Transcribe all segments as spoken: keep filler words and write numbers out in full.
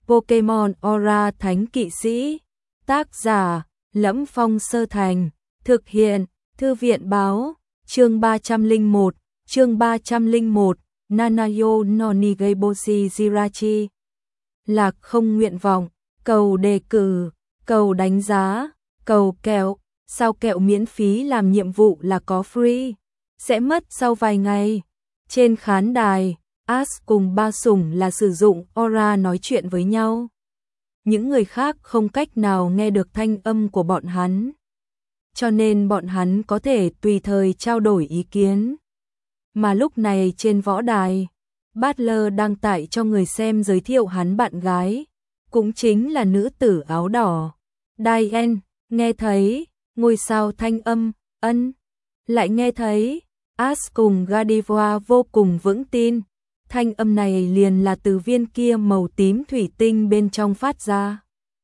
Pokemon Aura Thánh Kỵ Sĩ. Tác giả: Lẫm Phong Sơ Thành. Thực hiện: Thư viện báo. Chương ba trăm lẻ một, chương ba trăm lẻ một, Nanayo no Nigeboshi Jirachi. Lạc không nguyện vọng, cầu đề cử, cầu đánh giá, cầu kẹo, sao kẹo miễn phí làm nhiệm vụ là có free, sẽ mất sau vài ngày. Trên khán đài, Ash cùng ba sủng là sử dụng Aura nói chuyện với nhau. Những người khác không cách nào nghe được thanh âm của bọn hắn, cho nên bọn hắn có thể tùy thời trao đổi ý kiến. Mà lúc này trên võ đài, Butler đang tải cho người xem giới thiệu hắn bạn gái, cũng chính là nữ tử áo đỏ, Diane. Nghe thấy ngôi sao thanh âm, ân, lại nghe thấy. Ash cùng Gardevoir vô cùng vững tin, thanh âm này liền là từ viên kia màu tím thủy tinh bên trong phát ra.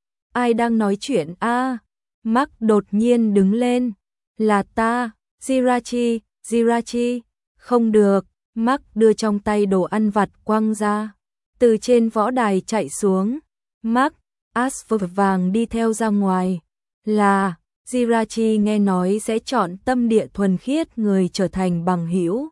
Ai đang nói chuyện a? À, Mark đột nhiên đứng lên. Là ta, Jirachi, Jirachi. Không được, Mark đưa trong tay đồ ăn vặt quăng ra, từ trên võ đài chạy xuống. Mark, Ash vội vàng đi theo ra ngoài. Là, Jirachi nghe nói sẽ chọn tâm địa thuần khiết người trở thành bằng hữu.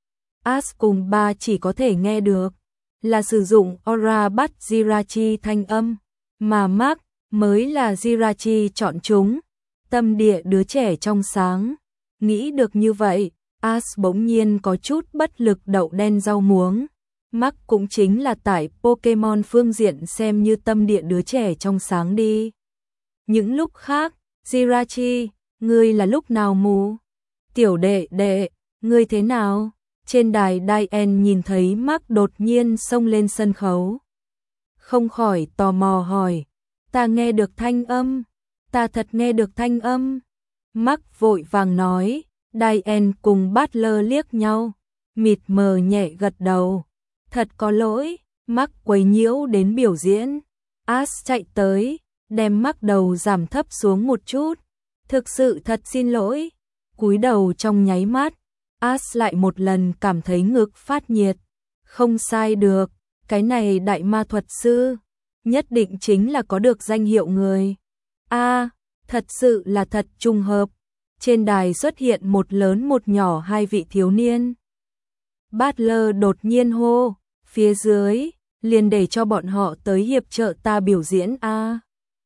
Ash cùng ba chỉ có thể nghe được là sử dụng Aura bắt Jirachi thanh âm, mà Mark mới là Jirachi chọn chúng. Tâm địa đứa trẻ trong sáng. Nghĩ được như vậy, Ash bỗng nhiên có chút bất lực đậu đen rau muống. Mark cũng chính là tại Pokemon phương diện xem như tâm địa đứa trẻ trong sáng đi. Những lúc khác, Jirachi, ngươi là lúc nào mù? Tiểu đệ đệ, ngươi thế nào? Trên đài Diane nhìn thấy Mark đột nhiên xông lên sân khấu, không khỏi tò mò hỏi. Ta nghe được thanh âm, ta thật nghe được thanh âm. Mark vội vàng nói. Diane cùng Butler liếc nhau, mịt mờ nhẹ gật đầu. Thật có lỗi, Mark quấy nhiễu đến biểu diễn. Ash chạy tới, đem Mark đầu giảm thấp xuống một chút. Thực sự thật xin lỗi. Cúi đầu trong nháy mắt, Ash lại một lần cảm thấy ngực phát nhiệt. Không sai được, cái này đại ma thuật sư nhất định chính là có được danh hiệu người. A, à, thật sự là thật trùng hợp. Trên đài xuất hiện một lớn một nhỏ hai vị thiếu niên. Butler đột nhiên hô, phía dưới, liền để cho bọn họ tới hiệp trợ ta biểu diễn a. À.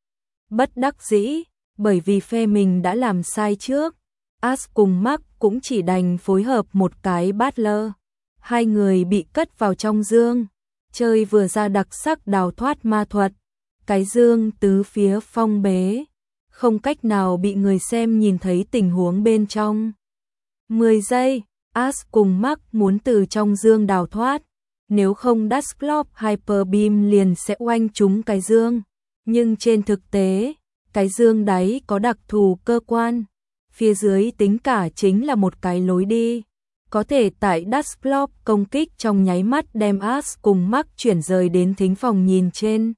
Bất đắc dĩ, bởi vì phe mình đã làm sai trước, Ash cùng Mark cũng chỉ đành phối hợp một cái Butler. Hai người bị cất vào trong dương, chơi vừa ra đặc sắc đào thoát ma thuật. Cái dương tứ phía phong bế, không cách nào bị người xem nhìn thấy tình huống bên trong. mười giây, Ash cùng Mark muốn từ trong dương đào thoát, nếu không Dusclops Hyper Beam liền sẽ oanh trúng cái dương. Nhưng trên thực tế, cái dương đáy có đặc thù cơ quan, phía dưới tính cả chính là một cái lối đi, có thể tại Dusclops công kích trong nháy mắt đem Ash cùng Mark chuyển rời đến thính phòng nhìn trên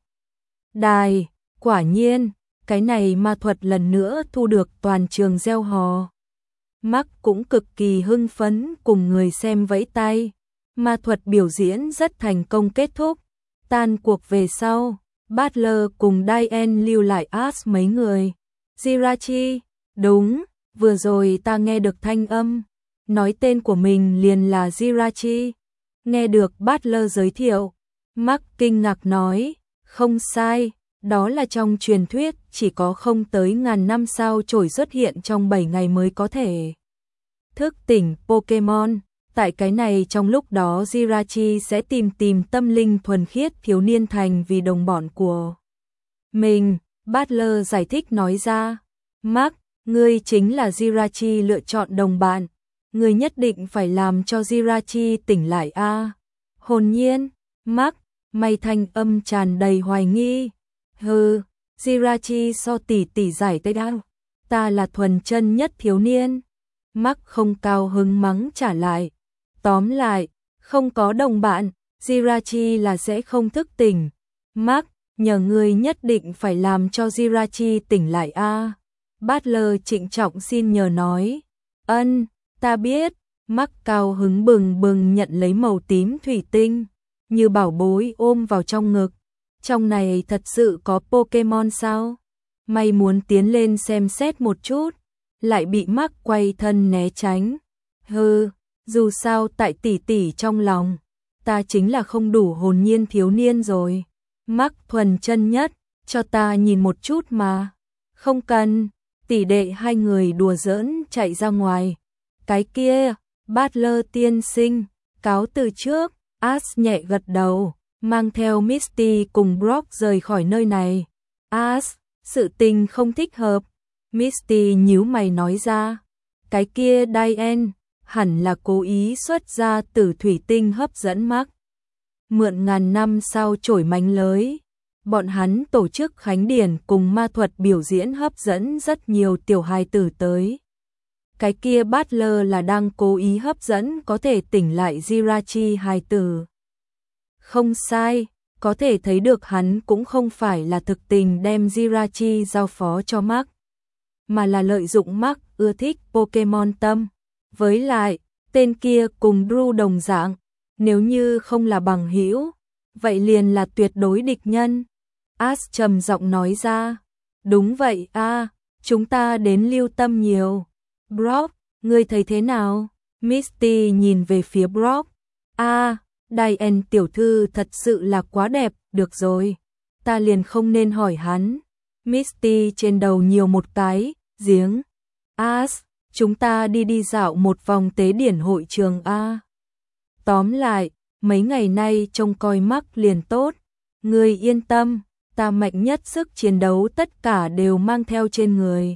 đài. Quả nhiên, cái này ma thuật lần nữa thu được toàn trường reo hò. Mark cũng cực kỳ hưng phấn cùng người xem vẫy tay. Ma thuật biểu diễn rất thành công kết thúc. Tan cuộc về sau, Butler cùng Diane lưu lại Ash mấy người. Jirachi, đúng, vừa rồi ta nghe được thanh âm, nói tên của mình liền là Jirachi. Nghe được Butler giới thiệu, Mark kinh ngạc nói, không sai. Đó là trong truyền thuyết chỉ có không tới ngàn năm sao chổi xuất hiện trong bảy ngày mới có thể thức tỉnh Pokemon. Tại cái này trong lúc đó Jirachi sẽ tìm tìm tâm linh thuần khiết thiếu niên thành vì đồng bọn của mình. Butler giải thích nói ra. Mark, ngươi chính là Jirachi lựa chọn đồng bạn. Ngươi nhất định phải làm cho Jirachi tỉnh lại a. À. Hồn nhiên, Mark, mày thanh âm tràn đầy hoài nghi. Hừ, Jirachi so tỷ tỷ giải tây đao. Ta là thuần chân nhất thiếu niên. Mark không cao hứng mắng trả lại. Tóm lại, không có đồng bạn, Jirachi là sẽ không thức tỉnh. Mark, nhờ ngươi nhất định phải làm cho Jirachi tỉnh lại a. À. Butler trịnh trọng xin nhờ nói. Ân, ta biết. Mark cao hứng bừng bừng nhận lấy màu tím thủy tinh, như bảo bối ôm vào trong ngực. Trong này thật sự có Pokemon sao? Mày muốn tiến lên xem xét một chút, lại bị Mark quay thân né tránh. Hừ, dù sao tại tỷ tỷ trong lòng, ta chính là không đủ hồn nhiên thiếu niên rồi. Mark thuần chân nhất, cho ta nhìn một chút mà. Không cần, tỷ đệ hai người đùa giỡn chạy ra ngoài. Cái kia, Butler tiên sinh, cáo từ trước. Ash nhẹ gật đầu, mang theo Misty cùng Brock rời khỏi nơi này. Ash, sự tình không thích hợp. Misty nhíu mày nói ra. Cái kia Diane, hẳn là cố ý xuất ra từ thủy tinh hấp dẫn Mark. Mượn ngàn năm sao chổi mánh lới. Bọn hắn tổ chức khánh điển cùng ma thuật biểu diễn hấp dẫn rất nhiều tiểu hài tử tới. Cái kia Butler là đang cố ý hấp dẫn có thể tỉnh lại Jirachi hài tử. Không sai, có thể thấy được hắn cũng không phải là thực tình đem Jirachi giao phó cho Mark, mà là lợi dụng Mark ưa thích Pokemon tâm. Với lại, tên kia cùng Drew đồng dạng, nếu như không là bằng hữu, vậy liền là tuyệt đối địch nhân. Ash trầm giọng nói ra. Đúng vậy a, à, chúng ta đến lưu tâm nhiều. Brock, ngươi thấy thế nào? Misty nhìn về phía Brock. A, à, Diane tiểu thư thật sự là quá đẹp, được rồi. Ta liền không nên hỏi hắn. Misty trên đầu nhiều một cái giếng. Ash, chúng ta đi đi dạo một vòng tế điển hội trường a. Tóm lại, mấy ngày nay trông coi Mark liền tốt. Ngươi yên tâm, ta mạnh nhất sức chiến đấu tất cả đều mang theo trên người.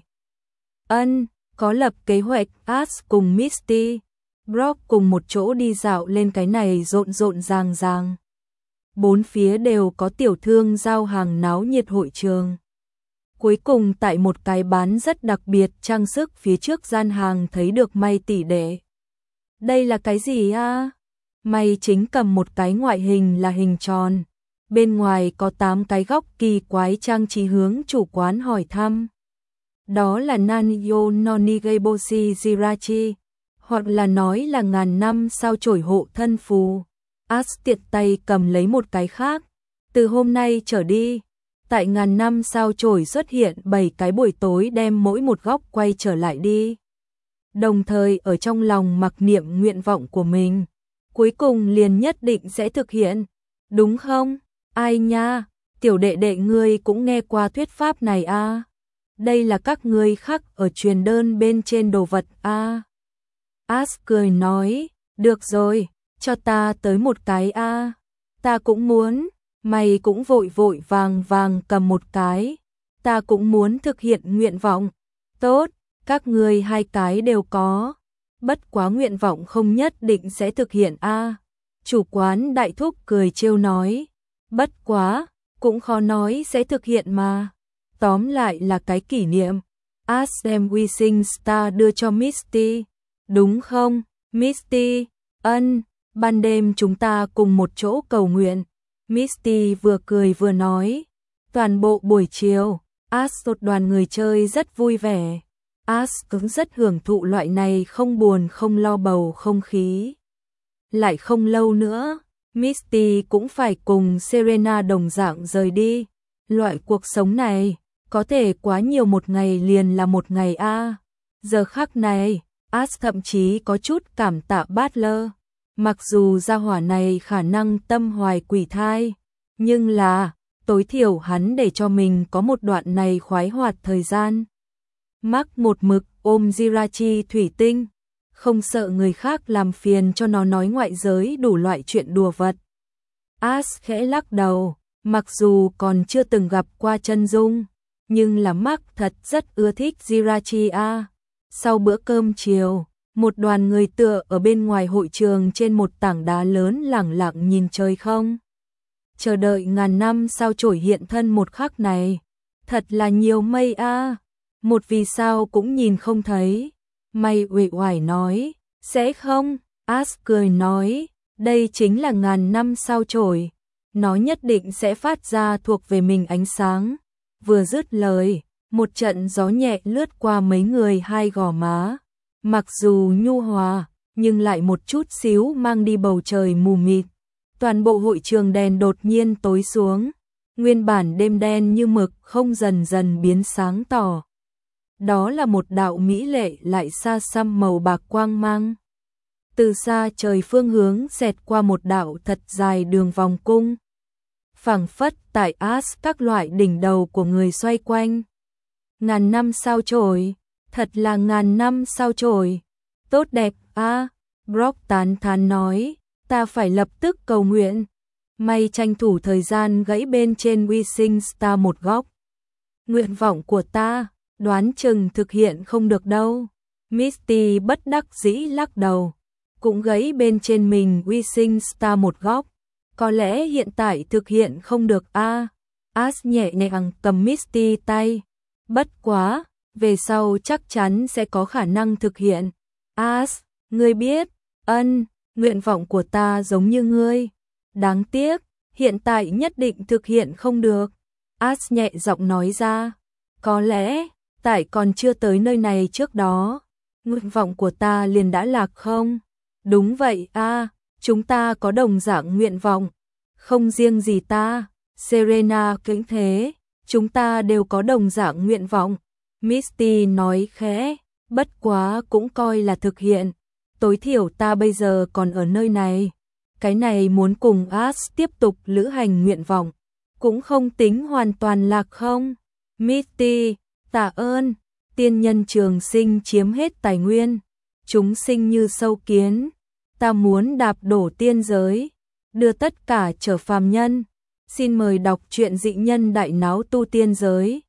Ân, có lập kế hoạch. Ash cùng Misty, Brock cùng một chỗ đi dạo lên cái này rộn rộn ràng ràng. Bốn phía đều có tiểu thương giao hàng náo nhiệt hội trường. Cuối cùng tại một cái bán rất đặc biệt trang sức phía trước gian hàng thấy được May tỷ đệ. Đây là cái gì a? May chính cầm một cái ngoại hình là hình tròn. Bên ngoài có tám cái góc kỳ quái trang trí hướng chủ quán hỏi thăm. Đó là Nanyo Nonigeboshi Jirachi, hoặc là nói là ngàn năm sao chổi hộ thân phù. Ash tiện tay cầm lấy một cái khác. Từ hôm nay trở đi, tại ngàn năm sao chổi xuất hiện bảy cái buổi tối đem mỗi một góc quay trở lại đi. Đồng thời ở trong lòng mặc niệm nguyện vọng của mình, cuối cùng liền nhất định sẽ thực hiện. Đúng không? Ai nha, tiểu đệ đệ ngươi cũng nghe qua thuyết pháp này a. À? Đây là các ngươi khắc ở truyền đơn bên trên đồ vật a. À? Ash cười nói, được rồi, cho ta tới một cái a. À? Ta cũng muốn. Mày cũng vội vội vàng vàng cầm một cái. Ta cũng muốn thực hiện nguyện vọng. Tốt, các ngươi hai cái đều có. Bất quá nguyện vọng không nhất định sẽ thực hiện a. À? Chủ quán đại thúc cười trêu nói. Bất quá, cũng khó nói sẽ thực hiện mà. Tóm lại là cái kỷ niệm. Ash đem Wishing Star đưa cho Misty. Đúng không, Misty? Ân, ban đêm chúng ta cùng một chỗ cầu nguyện. Misty vừa cười vừa nói. Toàn bộ buổi chiều, Ash một đoàn người chơi rất vui vẻ. Ash cũng rất hưởng thụ loại này không buồn không lo bầu không khí. Lại không lâu nữa, Misty cũng phải cùng Serena đồng dạng rời đi. Loại cuộc sống này, có thể quá nhiều một ngày liền là một ngày a. À. Giờ khắc này, Ash thậm chí có chút cảm tạ Butler. Mặc dù gia hỏa này khả năng tâm hoài quỷ thai, nhưng là, tối thiểu hắn để cho mình có một đoạn này khoái hoạt thời gian. Mark một mực ôm Jirachi thủy tinh, không sợ người khác làm phiền cho nó nói ngoại giới đủ loại chuyện đùa vật. Ash khẽ lắc đầu, mặc dù còn chưa từng gặp qua chân dung, nhưng là Mark thật rất ưa thích Jirachi a. Sau bữa cơm chiều, một đoàn người tựa ở bên ngoài hội trường trên một tảng đá lớn lẳng lặng nhìn trời không. Chờ đợi ngàn năm sao chổi hiện thân một khắc này. Thật là nhiều mây a. À. Một vì sao cũng nhìn không thấy. May uể oải nói, sẽ không? Ash cười nói, đây chính là ngàn năm sao chổi. Nó nhất định sẽ phát ra thuộc về mình ánh sáng. Vừa dứt lời, một trận gió nhẹ lướt qua mấy người hai gò má. Mặc dù nhu hòa, nhưng lại một chút xíu mang đi bầu trời mù mịt. Toàn bộ hội trường đèn đột nhiên tối xuống. Nguyên bản đêm đen như mực không dần dần biến sáng tỏ. Đó là một đạo mỹ lệ lại xa xăm màu bạc quang mang. Từ xa trời phương hướng xẹt qua một đạo thật dài đường vòng cung. Phảng phất tại As các loại đỉnh đầu của người xoay quanh. Ngàn năm sao chổi, thật là ngàn năm sao chổi. Tốt đẹp a, à, Brock tán thán nói, ta phải lập tức cầu nguyện. May tranh thủ thời gian gãy bên trên Wishing Star một góc. Nguyện vọng của ta, đoán chừng thực hiện không được đâu. Misty bất đắc dĩ lắc đầu, cũng gãy bên trên mình Wishing Star một góc. Có lẽ hiện tại thực hiện không được a. À, As nhẹ nhàng cầm Misty tay. Bất quá, về sau chắc chắn sẽ có khả năng thực hiện. As, ngươi biết, ân, nguyện vọng của ta giống như ngươi. Đáng tiếc, hiện tại nhất định thực hiện không được. As nhẹ giọng nói ra. Có lẽ, tại còn chưa tới nơi này trước đó, nguyện vọng của ta liền đã lạc không? Đúng vậy a, à, chúng ta có đồng dạng nguyện vọng. Không riêng gì ta, Serena cũng thế, chúng ta đều có đồng dạng nguyện vọng. Misty nói khẽ, bất quá cũng coi là thực hiện. Tối thiểu ta bây giờ còn ở nơi này. Cái này muốn cùng As tiếp tục lữ hành nguyện vọng, cũng không tính hoàn toàn lạc không. Misty, tạ ơn, tiên nhân trường sinh chiếm hết tài nguyên. Chúng sinh như sâu kiến. Ta muốn đạp đổ tiên giới, đưa tất cả trở phàm nhân. Xin mời đọc truyện Dị Nhân Đại Náo Tu Tiên Giới.